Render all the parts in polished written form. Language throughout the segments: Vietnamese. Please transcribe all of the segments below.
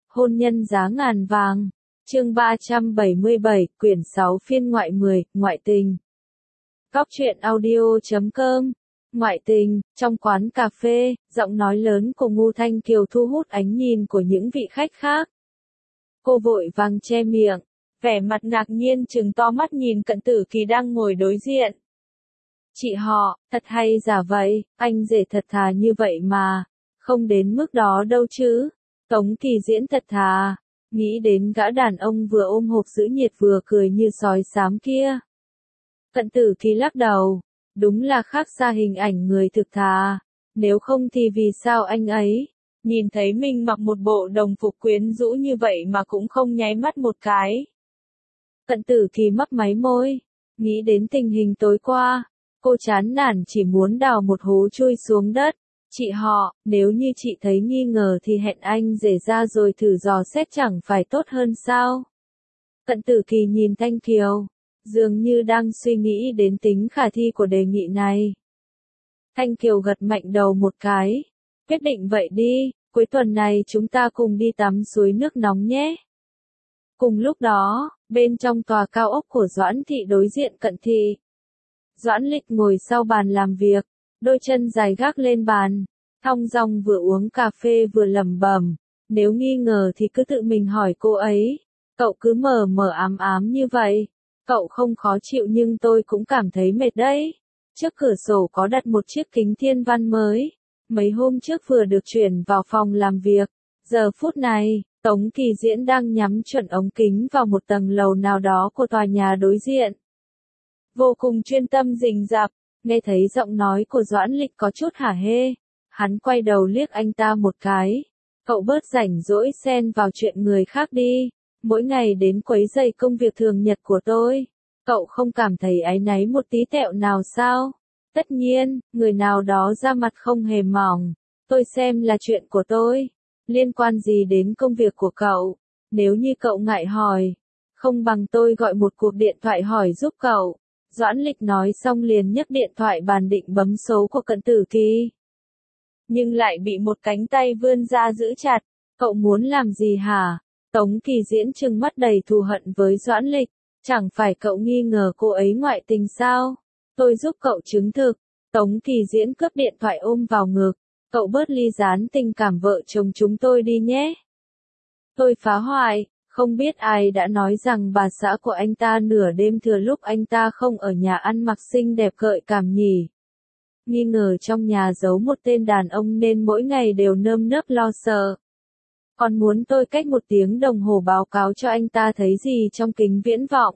Hôn nhân giá ngàn vàng. Chương 377, quyển 6 phiên ngoại 10, ngoại tình. Góc truyện audio.com. Ngoại tình. Trong quán cà phê, giọng nói lớn của Ngô Thanh Kiều thu hút ánh nhìn của những vị khách khác. Cô vội vàng che miệng, vẻ mặt ngạc nhiên trừng to mắt nhìn Cận Tử Kỳ đang ngồi đối diện. Chị họ, thật hay giả vậy, anh rể thật thà như vậy mà, không đến mức đó đâu chứ. Tống Kỳ Diễn thật thà, nghĩ đến gã đàn ông vừa ôm hộp giữ nhiệt vừa cười như sói xám kia. Cận Tử Kỳ lắc đầu, đúng là khác xa hình ảnh người thực thà, nếu không thì vì sao anh ấy, nhìn thấy mình mặc một bộ đồng phục quyến rũ như vậy mà cũng không nháy mắt một cái. Cận Tử Kỳ mấp máy môi, nghĩ đến tình hình tối qua, cô chán nản chỉ muốn đào một hố chui xuống đất. Chị họ, nếu như chị thấy nghi ngờ thì hẹn anh rể ra rồi thử dò xét chẳng phải tốt hơn sao? Cận Tử Kỳ nhìn Thanh Kiều, dường như đang suy nghĩ đến tính khả thi của đề nghị này. Thanh Kiều gật mạnh đầu một cái, quyết định vậy đi, cuối tuần này chúng ta cùng đi tắm suối nước nóng nhé. Cùng lúc đó, bên trong tòa cao ốc của Doãn Thị đối diện Cận Thị. Doãn Lịch ngồi sau bàn làm việc, đôi chân dài gác lên bàn, thong dong vừa uống cà phê vừa lẩm bẩm, nếu nghi ngờ thì cứ tự mình hỏi cô ấy, cậu cứ mờ mờ ám ám như vậy, cậu không khó chịu nhưng tôi cũng cảm thấy mệt đấy. Trước cửa sổ có đặt một chiếc kính thiên văn mới, mấy hôm trước vừa được chuyển vào phòng làm việc, giờ phút này, Tống Kỳ Diễn đang nhắm chuẩn ống kính vào một tầng lầu nào đó của tòa nhà đối diện. Vô cùng chuyên tâm rình rập, nghe thấy giọng nói của Doãn Lịch có chút hả hê, hắn quay đầu liếc anh ta một cái, cậu bớt rảnh rỗi xen vào chuyện người khác đi, mỗi ngày đến quấy rầy công việc thường nhật của tôi, cậu không cảm thấy áy náy một tí tẹo nào sao? Tất nhiên, người nào đó ra mặt không hề mỏng, tôi xem là chuyện của tôi, liên quan gì đến công việc của cậu, nếu như cậu ngại hỏi, không bằng tôi gọi một cuộc điện thoại hỏi giúp cậu. Doãn Lịch nói xong liền nhấc điện thoại bàn định bấm số của Cận Tử Kỳ. Nhưng lại bị một cánh tay vươn ra giữ chặt, cậu muốn làm gì hả? Tống Kỳ Diễn trừng mắt đầy thù hận với Doãn Lịch, chẳng phải cậu nghi ngờ cô ấy ngoại tình sao? Tôi giúp cậu chứng thực. Tống Kỳ Diễn cướp điện thoại ôm vào ngực, cậu bớt ly gián tình cảm vợ chồng chúng tôi đi nhé. Tôi phá hoại. Không biết ai đã nói rằng bà xã của anh ta nửa đêm thừa lúc anh ta không ở nhà ăn mặc xinh đẹp gợi cảm nhỉ. Nghi ngờ trong nhà giấu một tên đàn ông nên mỗi ngày đều nơm nớp lo sợ. Còn muốn tôi cách một tiếng đồng hồ báo cáo cho anh ta thấy gì trong kính viễn vọng.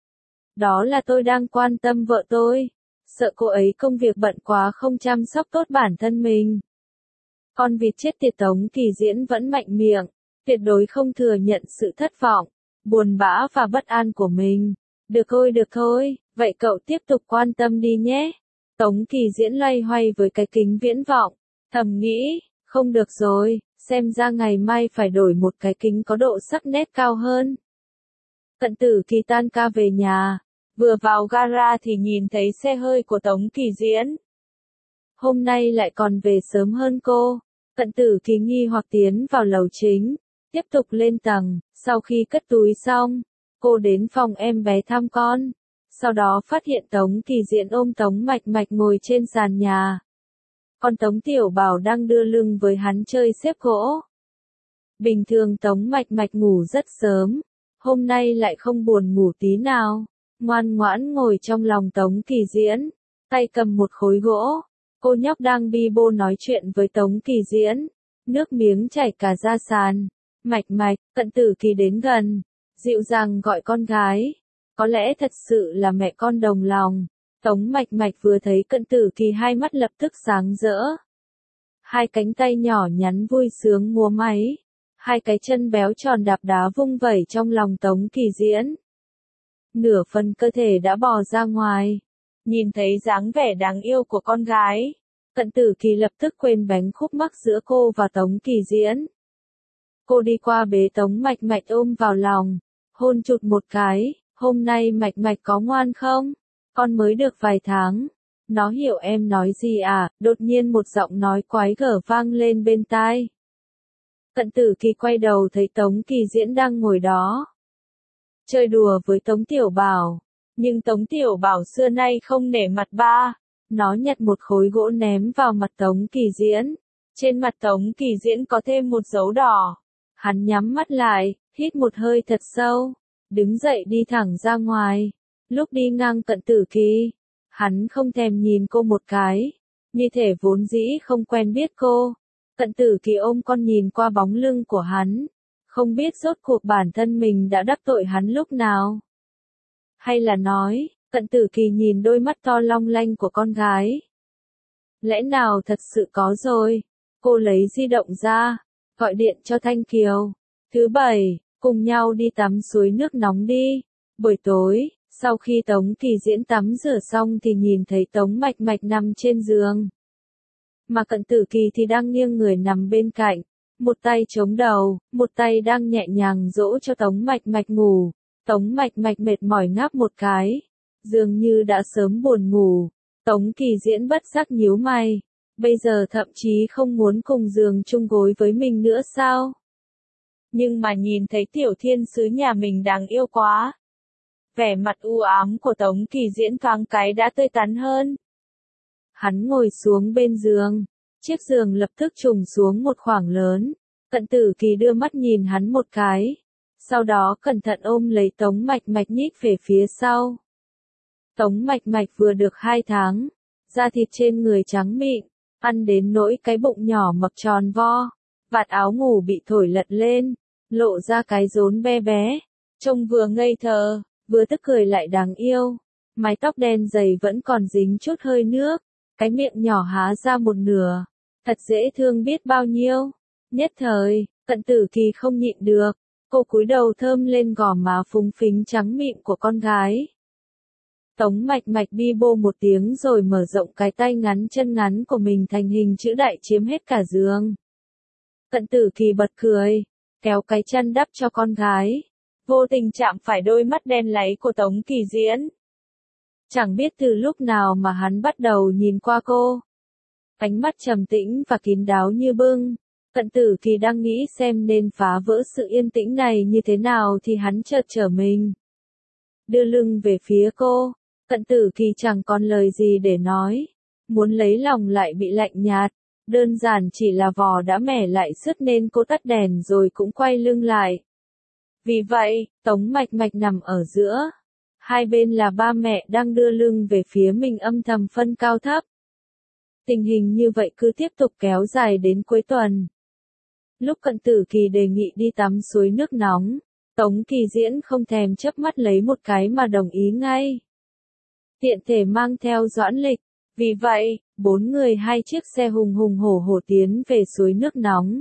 Đó là tôi đang quan tâm vợ tôi, sợ cô ấy công việc bận quá không chăm sóc tốt bản thân mình. Con vịt chết tiệt. Tống Kỳ Diễn vẫn mạnh miệng. Tuyệt đối không thừa nhận sự thất vọng, buồn bã và bất an của mình. Được thôi, vậy cậu tiếp tục quan tâm đi nhé. Tống Kỳ Diễn loay hoay với cái kính viễn vọng, thầm nghĩ, không được rồi, xem ra ngày mai phải đổi một cái kính có độ sắc nét cao hơn. Cận Tử Kỳ tan ca về nhà, vừa vào gara thì nhìn thấy xe hơi của Tống Kỳ Diễn. Hôm nay lại còn về sớm hơn cô. Cận Tử Kỳ nghi hoặc tiến vào lầu chính. Tiếp tục lên tầng, sau khi cất túi xong, cô đến phòng em bé thăm con. Sau đó phát hiện Tống Kỳ Diễn ôm Tống Mạch Mạch ngồi trên sàn nhà. Còn Tống Tiểu Bảo đang đưa lưng với hắn chơi xếp gỗ. Bình thường Tống Mạch Mạch ngủ rất sớm, hôm nay lại không buồn ngủ tí nào, ngoan ngoãn ngồi trong lòng Tống Kỳ Diễn, tay cầm một khối gỗ. Cô nhóc đang bi bô nói chuyện với Tống Kỳ Diễn, nước miếng chảy cả ra sàn. Mạch Mạch, Cận Tử Kỳ đến gần, dịu dàng gọi con gái. Có lẽ thật sự là mẹ con đồng lòng. Tống Mạch Mạch vừa thấy Cận Tử Kỳ hai mắt lập tức sáng rỡ. Hai cánh tay nhỏ nhắn vui sướng múa máy. Hai cái chân béo tròn đạp đá vung vẩy trong lòng Tống Kỳ Diễn. Nửa phần cơ thể đã bò ra ngoài. Nhìn thấy dáng vẻ đáng yêu của con gái, Cận Tử Kỳ lập tức quên bánh khúc mắc giữa cô và Tống Kỳ Diễn. Cô đi qua bế Tống Mạch Mạch ôm vào lòng, hôn chụt một cái, hôm nay Mạch Mạch có ngoan không? Con mới được vài tháng. Nó hiểu em nói gì à? Đột nhiên một giọng nói quái gở vang lên bên tai. Cận Tử Kỳ quay đầu thấy Tống Kỳ Diễn đang ngồi đó. Chơi đùa với Tống Tiểu Bảo. Nhưng Tống Tiểu Bảo xưa nay không nể mặt ba. Nó nhặt một khối gỗ ném vào mặt Tống Kỳ Diễn. Trên mặt Tống Kỳ Diễn có thêm một dấu đỏ. Hắn nhắm mắt lại, hít một hơi thật sâu. Đứng dậy đi thẳng ra ngoài. Lúc đi ngang Cận Tử Kỳ, hắn không thèm nhìn cô một cái. Như thể vốn dĩ không quen biết cô. Cận Tử Kỳ ôm con nhìn qua bóng lưng của hắn. Không biết rốt cuộc bản thân mình đã đắc tội hắn lúc nào. Hay là nói, Cận Tử Kỳ nhìn đôi mắt to long lanh của con gái. Lẽ nào thật sự có rồi? Cô lấy di động ra, gọi điện cho Thanh Kiều. Thứ bảy, cùng nhau đi tắm suối nước nóng đi. Buổi tối, sau khi Tống Kỳ Diễn tắm rửa xong thì nhìn thấy Tống Mạch Mạch nằm trên giường. Mà Cận Tử Kỳ thì đang nghiêng người nằm bên cạnh. Một tay chống đầu, một tay đang nhẹ nhàng dỗ cho Tống Mạch Mạch ngủ. Tống Mạch Mạch mệt mỏi ngáp một cái. Dường như đã sớm buồn ngủ. Tống Kỳ Diễn bất giác nhíu mày. Bây giờ thậm chí không muốn cùng giường chung gối với mình nữa sao? Nhưng mà nhìn thấy tiểu thiên sứ nhà mình đáng yêu quá. Vẻ mặt u ám của Tống Kỳ Diễn thoáng cái đã tươi tắn hơn. Hắn ngồi xuống bên giường. Chiếc giường lập tức trùng xuống một khoảng lớn. Cận Tử Kỳ đưa mắt nhìn hắn một cái. Sau đó cẩn thận ôm lấy Tống Mạch Mạch nhích về phía sau. Tống Mạch Mạch vừa được 2 tháng. Da thịt trên người trắng mịn. Ăn đến nỗi cái bụng nhỏ mập tròn vo. Vạt áo ngủ bị thổi lật lên. Lộ ra cái rốn bé bé. Trông vừa ngây thơ, vừa tức cười lại đáng yêu. Mái tóc đen dày vẫn còn dính chút hơi nước. Cái miệng nhỏ há ra một nửa. Thật dễ thương biết bao nhiêu. Nhất thời, Cận Tử Kỳ không nhịn được. Cô cúi đầu thơm lên gò má phúng phính trắng mịn của con gái. Tống Mạch Mạch bi bô một tiếng rồi mở rộng cái tay ngắn chân ngắn của mình thành hình chữ đại chiếm hết cả giường. Cận Tử Kỳ bật cười, kéo cái chân đắp cho con gái. Vô tình chạm phải đôi mắt đen láy của Tống Kỳ Diễn. Chẳng biết từ lúc nào mà hắn bắt đầu nhìn qua cô. Ánh mắt trầm tĩnh và kín đáo như bưng. Cận Tử Kỳ đang nghĩ xem nên phá vỡ sự yên tĩnh này như thế nào thì hắn chợt trở mình. Đưa lưng về phía cô. Cận Tử Kỳ chẳng còn lời gì để nói. Muốn lấy lòng lại bị lạnh nhạt. Đơn giản chỉ là vò đã mẻ lại sứt nên cô tắt đèn rồi cũng quay lưng lại. Vì vậy, Tống Mạch Mạch nằm ở giữa. Hai bên là ba mẹ đang đưa lưng về phía mình âm thầm phân cao thấp. Tình hình như vậy cứ tiếp tục kéo dài đến cuối tuần. Lúc Cận Tử Kỳ đề nghị đi tắm suối nước nóng, Tống Kỳ Diễn không thèm chớp mắt lấy một cái mà đồng ý ngay. Tiện thể mang theo Doãn Lịch. Vì vậy, 4 người 2 chiếc xe hùng hùng hổ hổ tiến về suối nước nóng.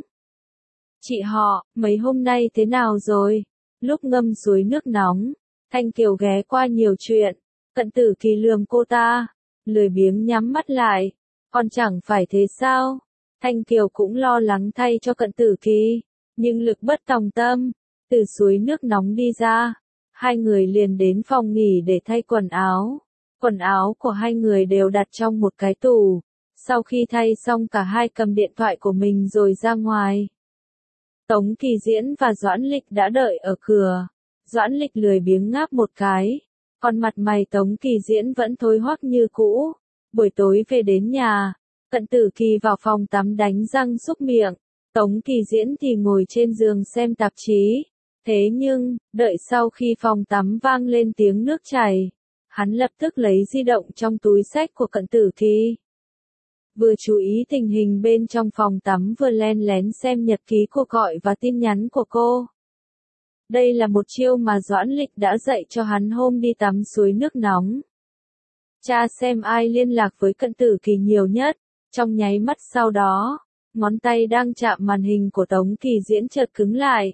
Chị họ, mấy hôm nay thế nào rồi? Lúc ngâm suối nước nóng, Thanh Kiều ghé qua nhiều chuyện. Cận Tử Kỳ lườm cô ta, lười biếng nhắm mắt lại. Còn chẳng phải thế sao? Thanh Kiều cũng lo lắng thay cho Cận Tử Kỳ, nhưng lực bất tòng tâm. Từ suối nước nóng đi ra, hai người liền đến phòng nghỉ để thay quần áo. Quần áo của hai người đều đặt trong một cái tủ. Sau khi thay xong cả hai cầm điện thoại của mình rồi ra ngoài. Tống Kỳ Diễn và Doãn Lịch đã đợi ở cửa. Doãn Lịch lười biếng ngáp một cái. Còn mặt mày Tống Kỳ Diễn vẫn thối hoắc như cũ. Buổi tối về đến nhà, Cận Tử Kỳ vào phòng tắm đánh răng súc miệng. Tống Kỳ Diễn thì ngồi trên giường xem tạp chí. Thế nhưng, đợi sau khi phòng tắm vang lên tiếng nước chảy, hắn lập tức lấy di động trong túi xách của Cận Tử Kỳ. Vừa chú ý tình hình bên trong phòng tắm vừa len lén xem nhật ký cuộc gọi và tin nhắn của cô. Đây là một chiêu mà Doãn Lịch đã dạy cho hắn hôm đi tắm suối nước nóng. Tra xem ai liên lạc với Cận Tử Kỳ nhiều nhất. Trong nháy mắt sau đó, ngón tay đang chạm màn hình của Tống Kỳ Diễn chợt cứng lại.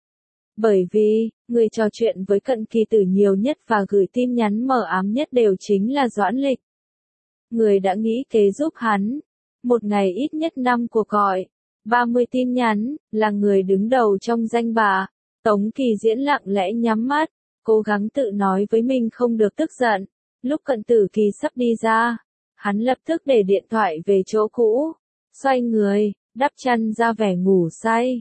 Bởi vì, người trò chuyện với Cận Kỳ Tử nhiều nhất và gửi tin nhắn mờ ám nhất đều chính là Doãn Lịch. Người đã nghĩ kế giúp hắn. Một ngày ít nhất 5 cuộc gọi, 30 tin nhắn, là người đứng đầu trong danh bạ. Tống Kỳ Diễn lặng lẽ nhắm mắt, cố gắng tự nói với mình không được tức giận. Lúc Cận Tử Kỳ sắp đi ra, hắn lập tức để điện thoại về chỗ cũ, xoay người, đắp chăn ra vẻ ngủ say.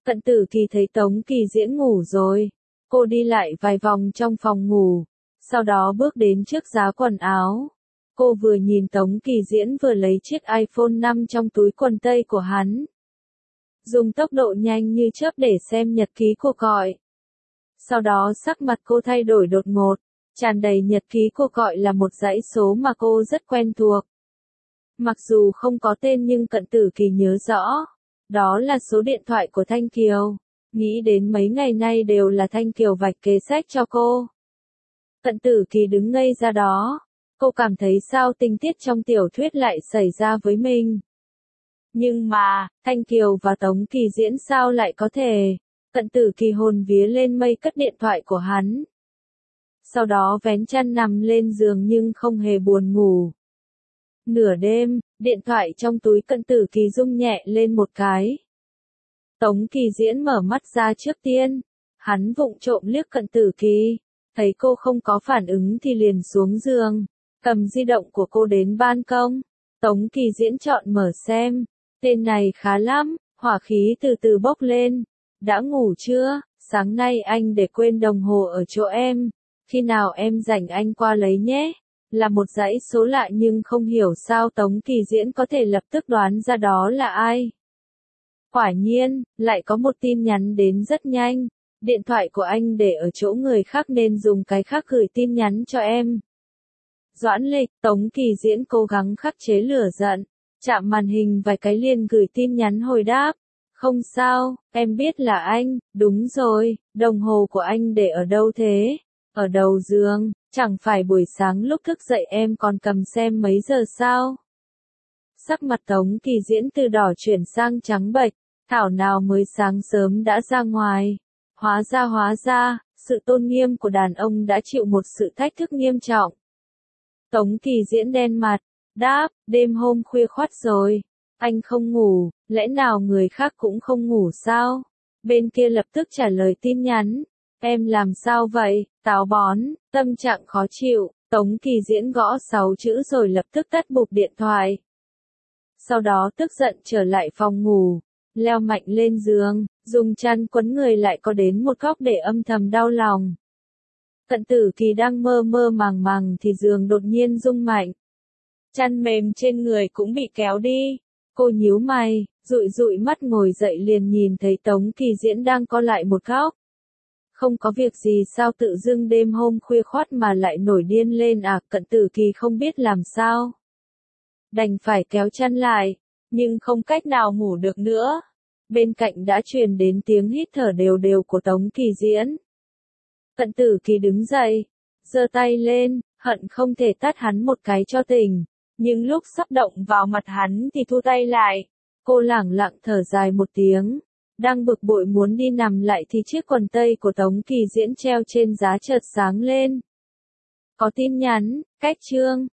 Cận Tử Kỳ thấy Tống Kỳ Diễn ngủ rồi. Cô đi lại vài vòng trong phòng ngủ, sau đó bước đến trước giá quần áo. Cô vừa nhìn Tống Kỳ Diễn vừa lấy chiếc iPhone 5 trong túi quần tây của hắn. Dùng tốc độ nhanh như chớp để xem nhật ký cuộc gọi. Sau đó sắc mặt cô thay đổi đột ngột, tràn đầy nhật ký cuộc gọi là một dãy số mà cô rất quen thuộc. Mặc dù không có tên nhưng Cận Tử Kỳ nhớ rõ, đó là số điện thoại của Thanh Kiều. Nghĩ đến mấy ngày nay đều là Thanh Kiều vạch kế sách cho cô. Cận Tử Kỳ đứng ngây ra đó, cô cảm thấy sao tình tiết trong tiểu thuyết lại xảy ra với mình. Nhưng mà, Thanh Kiều và Tống Kỳ Diễn sao lại có thể? Cận Tử Kỳ hồn vía lên mây cất điện thoại của hắn. Sau đó vén chăn nằm lên giường nhưng không hề buồn ngủ. Nửa đêm, điện thoại trong túi Cận Tử Kỳ rung nhẹ lên một cái. Tống Kỳ Diễn mở mắt ra trước tiên. Hắn vụng trộm liếc Cận Tử Kỳ. Thấy cô không có phản ứng thì liền xuống giường. Cầm di động của cô đến ban công. Tống Kỳ Diễn chọn mở xem. Tên này khá lắm, hỏa khí từ từ bốc lên. Đã ngủ chưa? Sáng nay anh để quên đồng hồ ở chỗ em. Khi nào em rảnh anh qua lấy nhé. Là một dãy số lạ nhưng không hiểu sao Tống Kỳ Diễn có thể lập tức đoán ra đó là ai. Quả nhiên, lại có một tin nhắn đến rất nhanh. Điện thoại của anh để ở chỗ người khác nên dùng cái khác gửi tin nhắn cho em. Doãn Lịch, Tống Kỳ Diễn cố gắng khắc chế lửa giận. Chạm màn hình vài cái liền gửi tin nhắn hồi đáp. Không sao, em biết là anh, đúng rồi, đồng hồ của anh để ở đâu thế? Ở đầu giường, chẳng phải buổi sáng lúc thức dậy em còn cầm xem mấy giờ sao? Sắc mặt Tống Kỳ Diễn từ đỏ chuyển sang trắng bệch, thảo nào mới sáng sớm đã ra ngoài. Hóa ra, sự tôn nghiêm của đàn ông đã chịu một sự thách thức nghiêm trọng. Tống Kỳ Diễn đen mặt, đáp, đêm hôm khuya khoắt rồi. Anh không ngủ, lẽ nào người khác cũng không ngủ sao? Bên kia lập tức trả lời tin nhắn. Em làm sao vậy, táo bón, tâm trạng khó chịu. Tống Kỳ Diễn gõ 6 chữ rồi lập tức tắt bụp điện thoại. Sau đó tức giận trở lại phòng ngủ, leo mạnh lên giường, dùng chăn quấn người lại có đến một góc để âm thầm đau lòng. Cận Tử Kỳ đang mơ mơ màng màng thì giường đột nhiên rung mạnh. Chăn mềm trên người cũng bị kéo đi. Cô nhíu mày, dụi dụi mắt ngồi dậy liền nhìn thấy Tống Kỳ Diễn đang co lại một góc. Không có việc gì sao tự dưng đêm hôm khuya khoắt mà lại nổi điên lên à? Cận Tử Kỳ không biết làm sao. Đành phải kéo chăn lại, nhưng không cách nào ngủ được nữa. Bên cạnh đã truyền đến tiếng hít thở đều đều của Tống Kỳ Diễn. Cận Tử Kỳ đứng dậy, giơ tay lên, hận không thể tát hắn một cái cho tỉnh. Nhưng lúc sắp động vào mặt hắn thì thu tay lại. Cô lẳng lặng thở dài một tiếng. Đang bực bội muốn đi nằm lại thì chiếc quần tây của Tống Kỳ Diễn treo trên giá chợt sáng lên. Có tin nhắn, cách chương.